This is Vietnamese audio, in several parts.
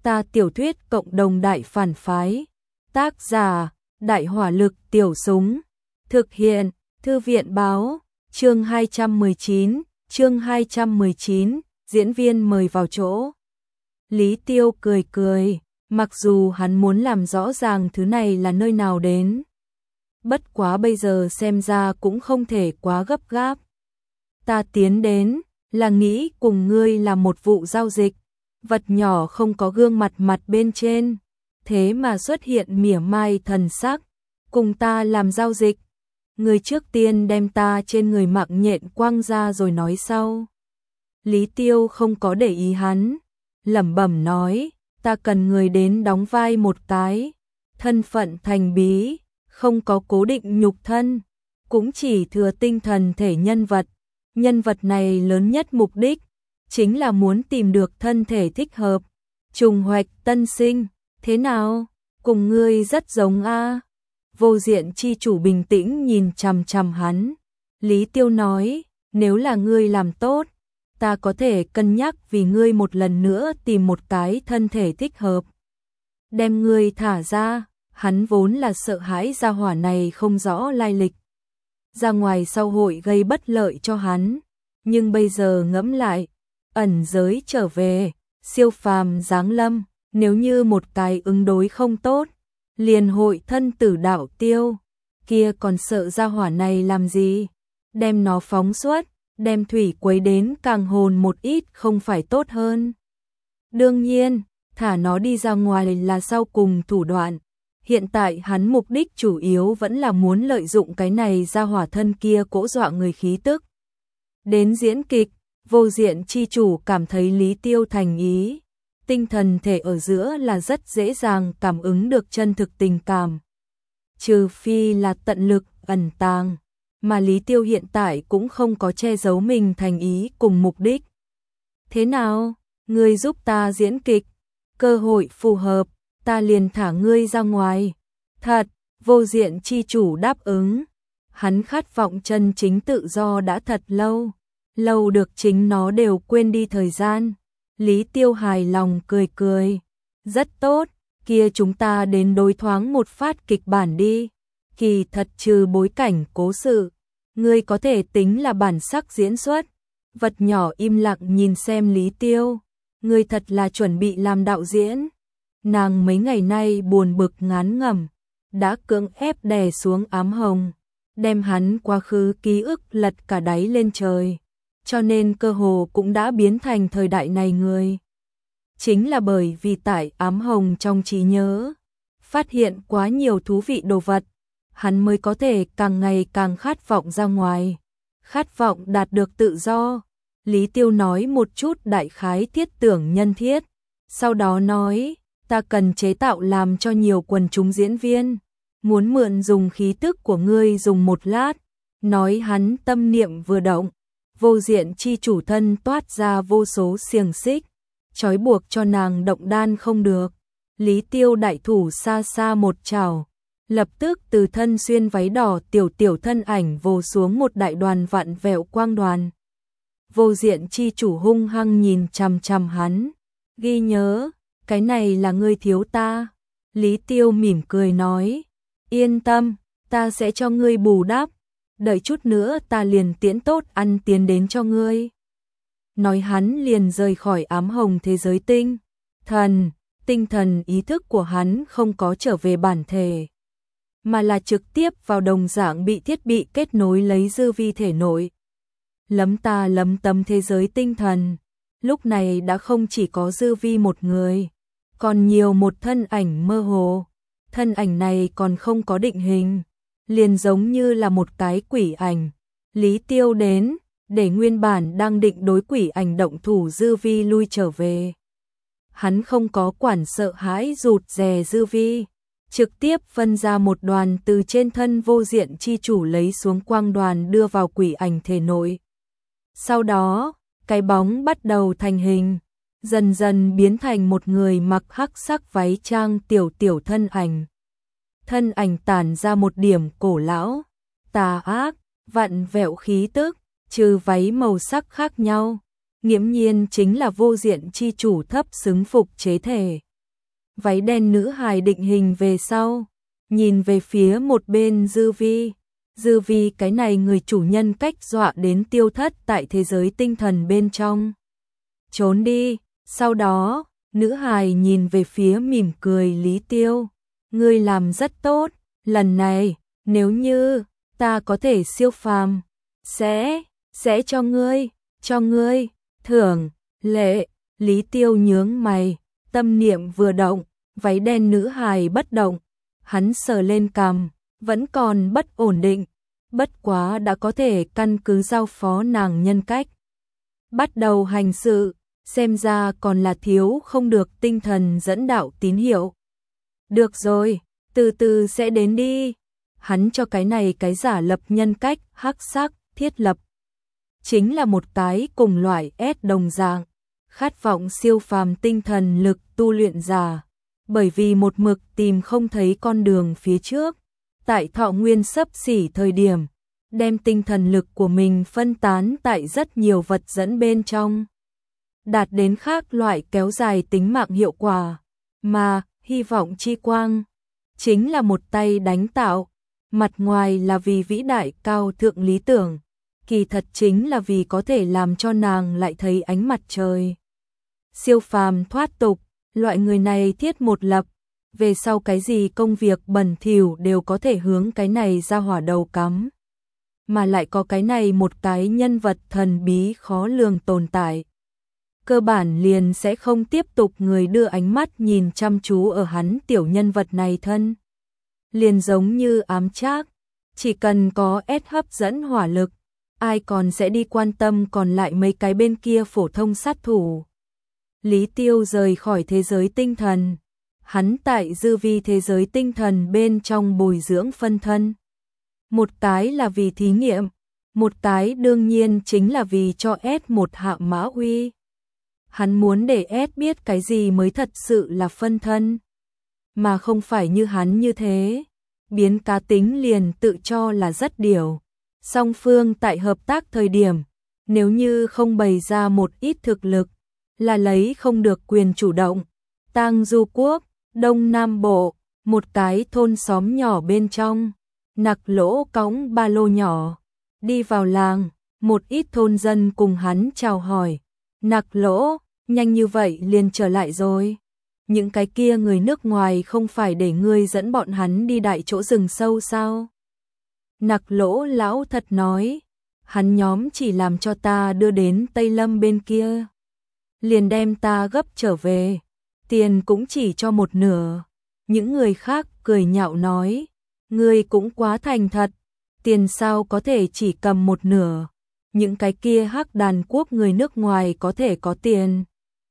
Ta tiểu thuyết cộng đồng đại phản phái. Tác giả: Đại hỏa lực tiểu súng. Thực hiện: Thư viện báo. Chương 219, diễn viên mời vào chỗ. Lý Tiêu cười cười, mặc dù hắn muốn làm rõ ràng thứ này là nơi nào đến. Bất quá bây giờ xem ra cũng không thể quá gấp gáp. Ta tiến đến là nghĩ cùng ngươi làm một vụ giao dịch, vật nhỏ không có gương mặt bên trên, thế mà xuất hiện mỉa mai thần sắc, cùng ta làm giao dịch. Ngươi trước tiên đem ta trên người mạng nhện quăng ra rồi nói sau. Lý Tiêu không có để ý hắn, lẩm bẩm nói, ta cần người đến đóng vai một cái, thân phận thành bí, không có cố định nhục thân, cũng chỉ thừa tinh thần thể nhân vật. Nhân vật này lớn nhất mục đích chính là muốn tìm được thân thể thích hợp, trùng hoạch tân sinh. Thế nào, cùng ngươi rất giống a? Vô Diện chi chủ bình tĩnh nhìn chằm chằm hắn. Lý Tiêu nói, nếu là ngươi làm tốt, ta có thể cân nhắc vì ngươi một lần nữa tìm một cái thân thể thích hợp. Đem ngươi thả ra. Hắn vốn là sợ hãi gia hỏa này không rõ lai lịch, ra ngoài sau hội gây bất lợi cho hắn, nhưng bây giờ ngẫm lại, ẩn giới trở về, siêu phàm giáng lâm, nếu như một cái ứng đối không tốt, liền hội thân tử đạo tiêu, kia còn sợ gia hỏa này làm gì? Đem nó phóng xuất, đem thủy quấy đến càng hồn một ít không phải tốt hơn? Đương nhiên, thả nó đi ra ngoài là sau cùng thủ đoạn. Hiện tại hắn mục đích chủ yếu vẫn là muốn lợi dụng cái này ra hỏa thân kia cỗ dọa người khí tức. Đến diễn kịch, Vô Diện chi chủ cảm thấy Lý Tiêu thành ý, tinh thần thể ở giữa là rất dễ dàng cảm ứng được chân thực tình cảm. Trừ phi là tận lực ẩn tàng, mà Lý Tiêu hiện tại cũng không có che giấu mình thành ý cùng mục đích. Thế nào, ngươi giúp ta diễn kịch, cơ hội phù hợp, ta liền thả ngươi ra ngoài. Thật, Vô Diện chi chủ đáp ứng. Hắn khát vọng chân chính tự do đã thật lâu, lâu được chính nó đều quên đi thời gian. Lý Tiêu hài lòng cười cười. Rất tốt, kia chúng ta đến đối thoáng một phát kịch bản đi. Kỳ thật trừ bối cảnh cố sự, ngươi có thể tính là bản sắc diễn xuất. Vật nhỏ im lặng nhìn xem Lý Tiêu. Ngươi thật là chuẩn bị làm đạo diễn. Nàng mấy ngày nay buồn bực ngán ngẩm, đã cưỡng ép đè xuống ám hồng, đem hắn quá khứ ký ức lật cả đáy lên trời, cho nên cơ hồ cũng đã biến thành thời đại này người. Chính là bởi vì tại ám hồng trong trí nhớ, phát hiện quá nhiều thú vị đồ vật, hắn mới có thể càng ngày càng khát vọng ra ngoài, khát vọng đạt được tự do. Lý Tiêu nói một chút đại khái thiết tưởng nhân thiết, sau đó nói, ta cần chế tạo làm cho nhiều quần chúng diễn viên, muốn mượn dùng khí tức của ngươi dùng một lát. Nói hắn tâm niệm vừa động, Vô Diện chi chủ thân toát ra vô số xiềng xích, trói buộc cho nàng động đan không được. Lý Tiêu đại thủ xa xa một chảo, lập tức từ thân xuyên váy đỏ tiểu thân ảnh vồ xuống một đại đoàn vặn vẹo quang đoàn. Vô Diện chi chủ hung hăng nhìn chằm chằm hắn, ghi nhớ, cái này là ngươi thiếu ta. Lý Tiêu mỉm cười nói, yên tâm, ta sẽ cho ngươi bù đắp, đợi chút nữa ta liền tiễn tốt ăn tiến đến cho ngươi. Nói hắn liền rời khỏi ám hồng thế giới tinh thần ý thức của hắn không có trở về bản thể, mà là trực tiếp vào đồng dạng bị thiết bị kết nối lấy dư vi thể nội. Lấm ta lấm tấm thế giới tinh thần, lúc này đã không chỉ có dư vi một người, còn nhiều một thân ảnh mơ hồ. Thân ảnh này còn không có định hình, liền giống như là một cái quỷ ảnh. Lý Tiêu đến, để nguyên bản đang định đối quỷ ảnh động thủ dư vi lui trở về. Hắn không có quản sợ hãi rụt rè dư vi, trực tiếp phân ra một đoàn từ trên thân Vô Diện chi chủ lấy xuống quang đoàn đưa vào quỷ ảnh thể nội. Sau đó, cái bóng bắt đầu thành hình, dần dần biến thành một người mặc hắc sắc váy trang tiểu thân ảnh. Thân ảnh tản ra một điểm cổ lão, tà ác, vặn vẹo khí tức, trừ váy màu sắc khác nhau, nghiễm nhiên chính là Vô Diện chi chủ thấp xứng phục chế thể. váy đen nữ hài định hình về sau, nhìn về phía một bên Dư Vi. Dư Vi cái này người chủ nhân cách dọa đến tiêu thất tại thế giới tinh thần bên trong. Trốn đi, sau đó, nữ hài nhìn về phía mỉm cười Lý Tiêu. Ngươi làm rất tốt, lần này, nếu như ta có thể siêu phàm, sẽ cho ngươi, thưởng, lệ. Lý Tiêu nhướng mày, tâm niệm vừa động, váy đen nữ hài bất động, hắn sờ lên cằm, vẫn còn bất ổn định, bất quá đã có thể căn cứ giao phó nàng nhân cách. Bắt đầu hành sự, xem ra còn là thiếu không được tinh thần dẫn đạo tín hiệu. Được rồi, từ từ sẽ đến đi. Hắn cho cái này cái giả lập nhân cách hắc sắc thiết lập. Chính là một cái cùng loại S đồng dạng, khát vọng siêu phàm tinh thần lực tu luyện giả. Bởi vì một mực tìm không thấy con đường phía trước, tại thọ nguyên xấp xỉ thời điểm, đem tinh thần lực của mình phân tán tại rất nhiều vật dẫn bên trong, đạt đến khác loại kéo dài tính mạng hiệu quả, mà hy vọng chi quang chính là một tay đánh tạo, mặt ngoài là vì vĩ đại cao thượng lý tưởng, kỳ thật chính là vì có thể làm cho nàng lại thấy ánh mặt trời. Siêu phàm thoát tục, loại người này thiết một lập, về sau cái gì công việc bẩn thỉu đều có thể hướng cái này ra hỏa đầu cắm. Mà lại có cái này một cái nhân vật thần bí khó lường tồn tại. Cơ bản liền sẽ không tiếp tục người đưa ánh mắt nhìn chăm chú ở hắn tiểu nhân vật này thân. Liền giống như ám trác, chỉ cần có S hấp dẫn hỏa lực, ai còn sẽ đi quan tâm còn lại mấy cái bên kia phổ thông sát thủ. Lý Tiêu rời khỏi thế giới tinh thần, hắn tại Dư Vi thế giới tinh thần bên trong bồi dưỡng phân thân. Một cái là vì thí nghiệm, một cái đương nhiên chính là vì cho S một hạ mã uy. Hắn muốn để S biết cái gì mới thật sự là phân thân, mà không phải như hắn như thế, biến cá tính liền tự cho là rất điều. Song phương tại hợp tác thời điểm, nếu như không bày ra một ít thực lực, là lấy không được quyền chủ động. Tang Du Quốc, Đông Nam Bộ, một cái thôn xóm nhỏ bên trong, Nặc Lỗ cõng ba lô nhỏ, đi vào làng, một ít thôn dân cùng hắn chào hỏi. Nặc Lỗ, nhanh như vậy liền trở lại rồi. Những cái kia người nước ngoài không phải để ngươi dẫn bọn hắn đi đại chỗ rừng sâu sao? Nặc Lỗ lão thật nói, hắn nhóm chỉ làm cho ta đưa đến Tây Lâm bên kia, liền đem ta gấp trở về, tiền cũng chỉ cho một nửa. Những người khác cười nhạo nói, ngươi cũng quá thành thật, tiền sao có thể chỉ cầm một nửa, những cái kia hắc đàn quốc người nước ngoài có thể có tiền.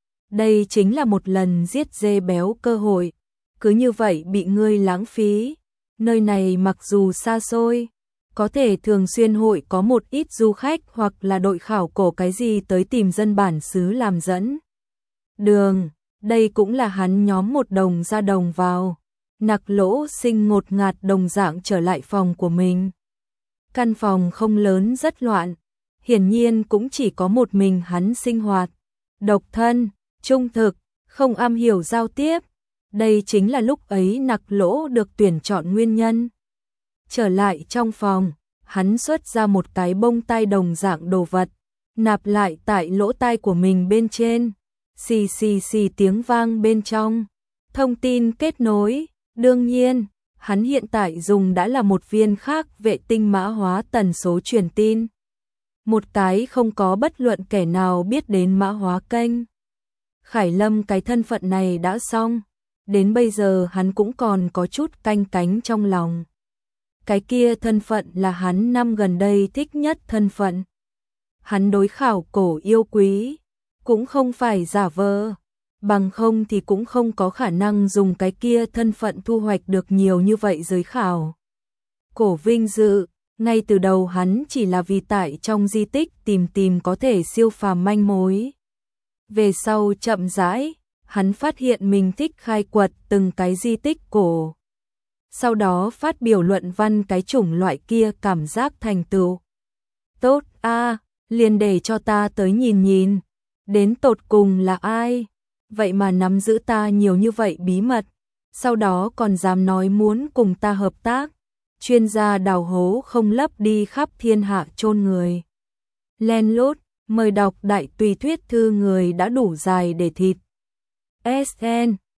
Đây chính là một lần giết dê béo cơ hội, cứ như vậy bị ngươi lãng phí. Nơi này mặc dù xa xôi, có thể thường xuyên hội có một ít du khách hoặc là đội khảo cổ cái gì tới tìm dân bản xứ làm dẫn đường, đây cũng là hắn nhóm một đồng ra đồng vào. Nặc Lỗ sinh ngột ngạt đồng dạng trở lại phòng của mình. Căn phòng không lớn rất loạn, hiển nhiên cũng chỉ có một mình hắn sinh hoạt. Độc thân, trung thực, không am hiểu giao tiếp. Đây chính là lúc ấy Nặc Lỗ được tuyển chọn nguyên nhân. Trở lại trong phòng, hắn xuất ra một cái bông tai đồng dạng đồ vật, nạp lại tại lỗ tai của mình bên trên. Xì xì xì tiếng vang bên trong. Thông tin kết nối, đương nhiên, hắn hiện tại dùng đã là một viên khác vệ tinh mã hóa tần số truyền tin. Một cái không có bất luận kẻ nào biết đến mã hóa kênh. Khải Lâm cái thân phận này đã xong, đến bây giờ hắn cũng còn có chút canh cánh trong lòng. Cái kia thân phận là hắn năm gần đây thích nhất thân phận. Hắn đối khảo cổ yêu quý, cũng không phải giả vờ, bằng không thì cũng không có khả năng dùng cái kia thân phận thu hoạch được nhiều như vậy giới khảo cổ vinh dự. Ngay từ đầu hắn chỉ là vì tại trong di tích tìm có thể siêu phàm manh mối. Về sau chậm rãi, hắn phát hiện mình thích khai quật từng cái di tích cổ. Sau đó phát biểu luận văn cái chủng loại kia cảm giác thành tựu. Tốt a, liền để cho ta tới nhìn nhìn, đến tột cùng là ai? vậy mà nắm giữ ta nhiều như vậy bí mật, sau đó còn dám nói muốn cùng ta hợp tác. Chuyên gia đào hố không lấp đi khắp thiên hạ chôn người. Len lút, mời đọc đại tùy thuyết thư người đã đủ dài để thịt. SN